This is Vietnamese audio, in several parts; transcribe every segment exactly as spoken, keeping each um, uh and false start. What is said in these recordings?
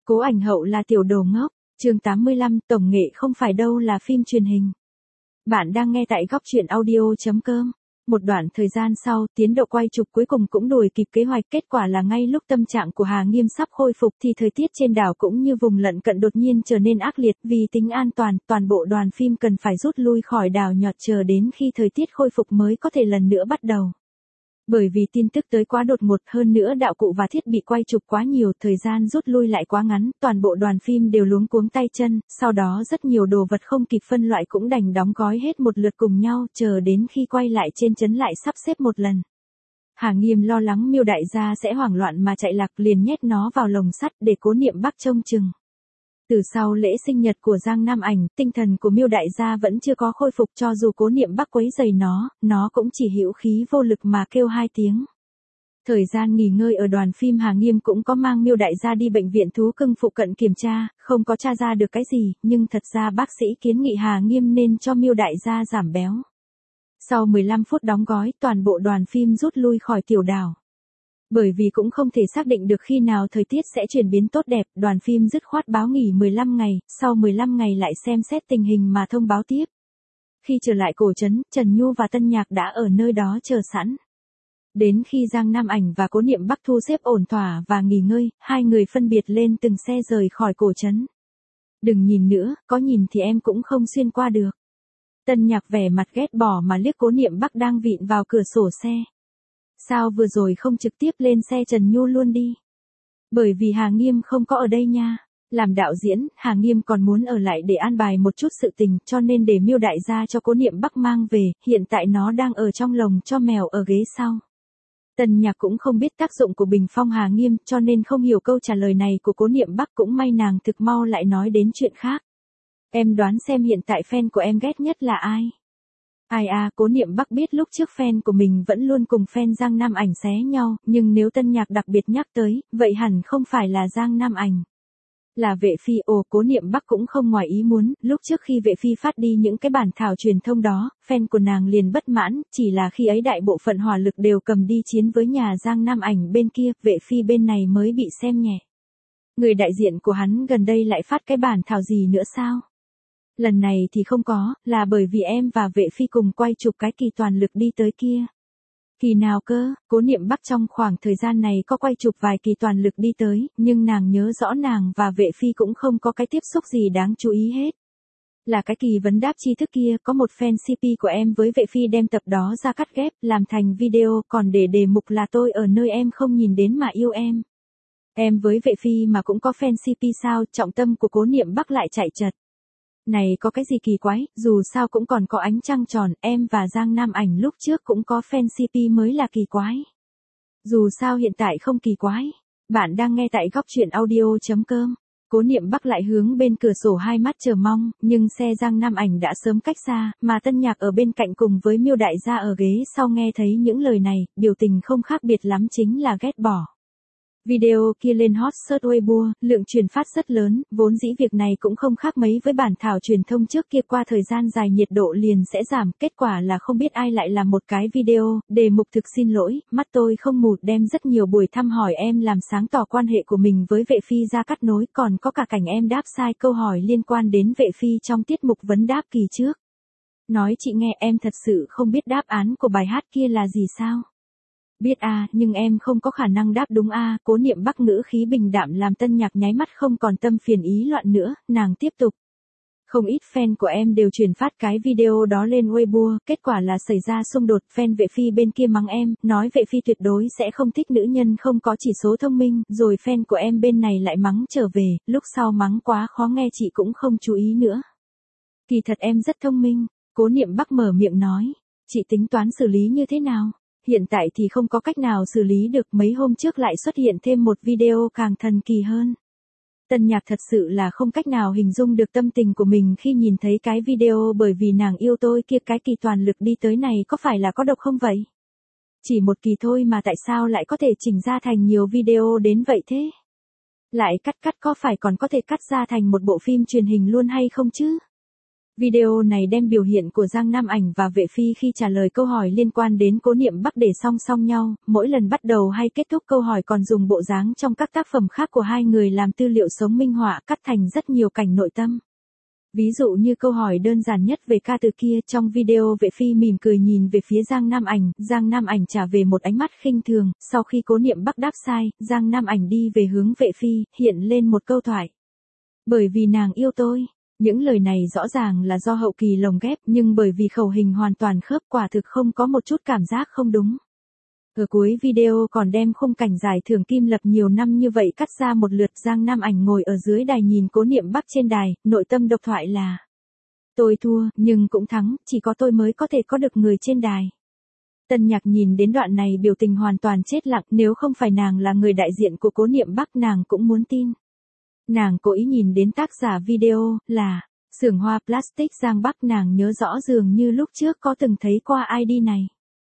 Cố ảnh hậu là tiểu đồ ngốc, chương tám mươi lăm, tổng nghệ không phải đâu là phim truyền hình. Bạn đang nghe tại góc truyện audio chấm com. Một đoạn thời gian sau, tiến độ quay chụp cuối cùng cũng đuổi kịp kế hoạch, kết quả là ngay lúc tâm trạng của Hà Nghiêm sắp khôi phục thì thời tiết trên đảo cũng như vùng lân cận đột nhiên trở nên ác liệt, vì tính an toàn, toàn bộ đoàn phim cần phải rút lui khỏi đảo nhỏ chờ đến khi thời tiết khôi phục mới có thể lần nữa bắt đầu. Bởi vì tin tức tới quá đột ngột, hơn nữa đạo cụ và thiết bị quay chụp quá nhiều, thời gian rút lui lại quá ngắn, toàn bộ đoàn phim đều luống cuống tay chân, sau đó rất nhiều đồ vật không kịp phân loại cũng đành đóng gói hết một lượt cùng nhau, chờ đến khi quay lại trên trấn lại sắp xếp một lần. Hà Nghiêm lo lắng Miêu đại gia sẽ hoảng loạn mà chạy lạc, liền nhét nó vào lồng sắt để Cố Niệm Bắc trông chừng. Từ sau lễ sinh nhật của Giang Nam Ảnh, tinh thần của Miêu đại gia vẫn chưa có khôi phục, cho dù Cố Niệm Bắc quấy rầy nó, nó cũng chỉ hữu khí vô lực mà kêu hai tiếng. Thời gian nghỉ ngơi ở đoàn phim, Hà Nghiêm cũng có mang Miêu đại gia đi bệnh viện thú cưng phụ cận kiểm tra, không có tra ra được cái gì, nhưng thật ra bác sĩ kiến nghị Hà Nghiêm nên cho Miêu đại gia giảm béo. Sau mười lăm phút đóng gói, toàn bộ đoàn phim rút lui khỏi tiểu đảo. Bởi vì cũng không thể xác định được khi nào thời tiết sẽ chuyển biến tốt đẹp, đoàn phim dứt khoát báo nghỉ mười lăm ngày, sau mười lăm ngày lại xem xét tình hình mà thông báo tiếp. Khi trở lại cổ trấn, Trần Nhu và Tân Nhạc đã ở nơi đó chờ sẵn. Đến khi Giang Nam Ảnh và Cố Niệm Bắc thu xếp ổn thỏa và nghỉ ngơi, hai người phân biệt lên từng xe rời khỏi cổ trấn. Đừng nhìn nữa, có nhìn thì em cũng không xuyên qua được. Tân Nhạc vẻ mặt ghét bỏ mà liếc Cố Niệm Bắc đang vịn vào cửa sổ xe. Sao vừa rồi không trực tiếp lên xe Trần Nhu luôn đi? Bởi vì Hà Nghiêm không có ở đây nha. Làm đạo diễn, Hà Nghiêm còn muốn ở lại để an bài một chút sự tình, cho nên để Miêu đại gia cho Cố Niệm Bắc mang về, hiện tại nó đang ở trong lồng cho mèo ở ghế sau. Tần Nhạc cũng không biết tác dụng của bình phong Hà Nghiêm, cho nên không hiểu câu trả lời này của Cố Niệm Bắc, cũng may nàng thực mau lại nói đến chuyện khác. Em đoán xem hiện tại fan của em ghét nhất là ai? Ai à, Cố Niệm Bắc biết lúc trước fan của mình vẫn luôn cùng fan Giang Nam Ảnh xé nhau, nhưng nếu Tân Nhạc đặc biệt nhắc tới, vậy hẳn không phải là Giang Nam Ảnh. Là Vệ Phi. Ồ, Cố Niệm Bắc cũng không ngoài ý muốn, lúc trước khi Vệ Phi phát đi những cái bản thảo truyền thông đó, fan của nàng liền bất mãn, chỉ là khi ấy đại bộ phận hỏa lực đều cầm đi chiến với nhà Giang Nam Ảnh bên kia, Vệ Phi bên này mới bị xem nhẹ. Người đại diện của hắn gần đây lại phát cái bản thảo gì nữa sao? Lần này thì không có, là bởi vì em và Vệ Phi cùng quay chụp cái kỳ toàn lực đi tới kia. Kỳ nào cơ? Cố Niệm Bắc trong khoảng thời gian này có quay chụp vài kỳ toàn lực đi tới, nhưng nàng nhớ rõ nàng và Vệ Phi cũng không có cái tiếp xúc gì đáng chú ý hết. Là cái kỳ vấn đáp tri thức kia, có một fan xê pê của em với Vệ Phi đem tập đó ra cắt ghép, làm thành video, còn để đề mục là tôi ở nơi em không nhìn đến mà yêu em. Em với Vệ Phi mà cũng có fan xê pê sao? Trọng tâm của Cố Niệm Bắc lại chạy chật. Này có cái gì kỳ quái, dù sao cũng còn có ánh trăng tròn, em và Giang Nam Ảnh lúc trước cũng có fan xê pê mới là kỳ quái. Dù sao hiện tại không kỳ quái. Bạn đang nghe tại góc truyện audio chấm com. Cố Niệm Bắc lại hướng bên cửa sổ hai mắt chờ mong, nhưng xe Giang Nam Ảnh đã sớm cách xa, mà Tân Nhạc ở bên cạnh cùng với Miêu đại gia ở ghế sau nghe thấy những lời này, biểu tình không khác biệt lắm, chính là ghét bỏ. Video kia lên hot search Weibo, lượng truyền phát rất lớn, vốn dĩ việc này cũng không khác mấy với bản thảo truyền thông trước kia, qua thời gian dài nhiệt độ liền sẽ giảm, kết quả là không biết ai lại làm một cái video, đề mục thực xin lỗi, mắt tôi không mù, đem rất nhiều buổi thăm hỏi em làm sáng tỏ quan hệ của mình với Vệ Phi ra cắt nối, còn có cả cảnh em đáp sai câu hỏi liên quan đến Vệ Phi trong tiết mục vấn đáp kỳ trước. Nói chị nghe, em thật sự không biết đáp án của bài hát kia là gì sao? Biết à, nhưng em không có khả năng đáp đúng à, Cố Niệm Bắc ngữ khí bình đạm làm Tân Nhạc nháy mắt không còn tâm phiền ý loạn nữa, nàng tiếp tục. Không ít fan của em đều truyền phát cái video đó lên Weibo, kết quả là xảy ra xung đột, fan Vệ Phi bên kia mắng em, nói Vệ Phi tuyệt đối sẽ không thích nữ nhân không có chỉ số thông minh, rồi fan của em bên này lại mắng trở về, lúc sau mắng quá khó nghe chị cũng không chú ý nữa. Kỳ thật em rất thông minh, Cố Niệm Bắc mở miệng nói, chị tính toán xử lý như thế nào? Hiện tại thì không có cách nào xử lý được, mấy hôm trước lại xuất hiện thêm một video càng thần kỳ hơn. Tân Nhạc thật sự là không cách nào hình dung được tâm tình của mình khi nhìn thấy cái video, bởi vì nàng yêu tôi kia, cái kỳ toàn lực đi tới này có phải là có độc không vậy? Chỉ một kỳ thôi mà tại sao lại có thể chỉnh ra thành nhiều video đến vậy thế? Lại cắt cắt có phải còn có thể cắt ra thành một bộ phim truyền hình luôn hay không chứ? Video này đem biểu hiện của Giang Nam Ảnh và Vệ Phi khi trả lời câu hỏi liên quan đến Cố Niệm Bắc để song song nhau, mỗi lần bắt đầu hay kết thúc câu hỏi còn dùng bộ dáng trong các tác phẩm khác của hai người làm tư liệu sống minh họa cắt thành rất nhiều cảnh nội tâm. Ví dụ như câu hỏi đơn giản nhất về ca từ kia, trong video Vệ Phi mỉm cười nhìn về phía Giang Nam Ảnh, Giang Nam Ảnh trả về một ánh mắt khinh thường, sau khi Cố Niệm Bắc đáp sai, Giang Nam Ảnh đi về hướng Vệ Phi, hiện lên một câu thoại. Bởi vì nàng yêu tôi. Những lời này rõ ràng là do hậu kỳ lồng ghép, nhưng bởi vì khẩu hình hoàn toàn khớp quả thực không có một chút cảm giác không đúng. Ở cuối video còn đem khung cảnh giải thưởng Kim Lập nhiều năm như vậy cắt ra một lượt. Giang Nam Ảnh ngồi ở dưới đài nhìn Cố Niệm Bắc trên đài, nội tâm độc thoại là: tôi thua, nhưng cũng thắng, chỉ có tôi mới có thể có được người trên đài. Tân Nhạc nhìn đến đoạn này biểu tình hoàn toàn chết lặng, nếu không phải nàng là người đại diện của Cố Niệm Bắc nàng cũng muốn tin. Nàng cố ý nhìn đến tác giả video, là xưởng hoa plastic Giang Bắc, nàng nhớ rõ dường như lúc trước có từng thấy qua i đê này.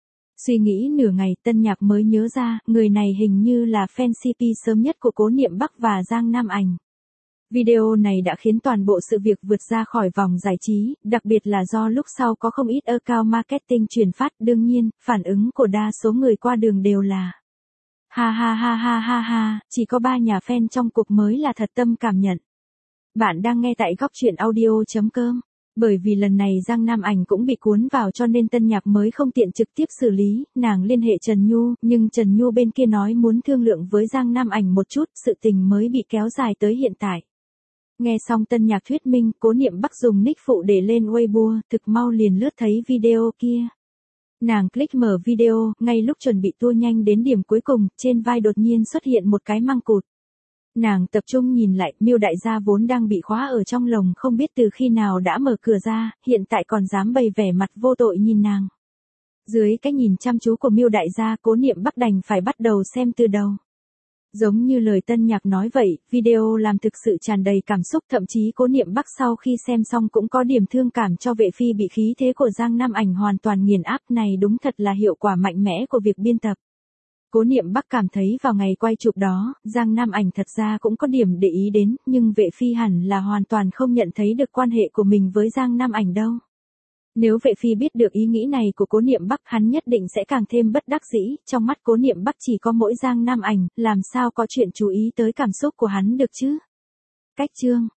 Suy nghĩ nửa ngày Tân Nhạc mới nhớ ra, người này hình như là fan xê pê sớm nhất của Cố Niệm Bắc và Giang Nam Ảnh. Video này đã khiến toàn bộ sự việc vượt ra khỏi vòng giải trí, đặc biệt là do lúc sau có không ít account marketing truyền phát, đương nhiên, phản ứng của đa số người qua đường đều là: ha ha ha ha ha ha, chỉ có ba nhà fan trong cuộc mới là thật tâm cảm nhận. Bạn đang nghe tại góc truyện audio chấm com. Bởi vì lần này Giang Nam Ảnh cũng bị cuốn vào cho nên Tân Nhạc mới không tiện trực tiếp xử lý, nàng liên hệ Trần Nhu, nhưng Trần Nhu bên kia nói muốn thương lượng với Giang Nam Ảnh một chút, sự tình mới bị kéo dài tới hiện tại. Nghe xong Tân Nhạc thuyết minh, Cố Niệm Bắc dùng nick phụ để lên Weibo, thực mau liền lướt thấy video kia. Nàng click mở video, ngay lúc chuẩn bị tua nhanh đến điểm cuối cùng, trên vai đột nhiên xuất hiện một cái măng cụt. Nàng tập trung nhìn lại, Miêu đại gia vốn đang bị khóa ở trong lồng không biết từ khi nào đã mở cửa ra, hiện tại còn dám bày vẻ mặt vô tội nhìn nàng. Dưới cái nhìn chăm chú của Miêu đại gia, Cố Niệm Bắc đành phải bắt đầu xem từ đầu. Giống như lời Tân Nhạc nói vậy, video làm thực sự tràn đầy cảm xúc, thậm chí Cố Niệm Bắc sau khi xem xong cũng có điểm thương cảm cho Vệ Phi bị khí thế của Giang Nam Ảnh hoàn toàn nghiền áp, này đúng thật là hiệu quả mạnh mẽ của việc biên tập. Cố Niệm Bắc cảm thấy vào ngày quay chụp đó, Giang Nam Ảnh thật ra cũng có điểm để ý đến, nhưng Vệ Phi hẳn là hoàn toàn không nhận thấy được quan hệ của mình với Giang Nam Ảnh đâu. Nếu Vệ Phi biết được ý nghĩ này của Cố Niệm Bắc, hắn nhất định sẽ càng thêm bất đắc dĩ, trong mắt Cố Niệm Bắc chỉ có mỗi Giang Nam Ảnh, làm sao có chuyện chú ý tới cảm xúc của hắn được chứ? Cách chương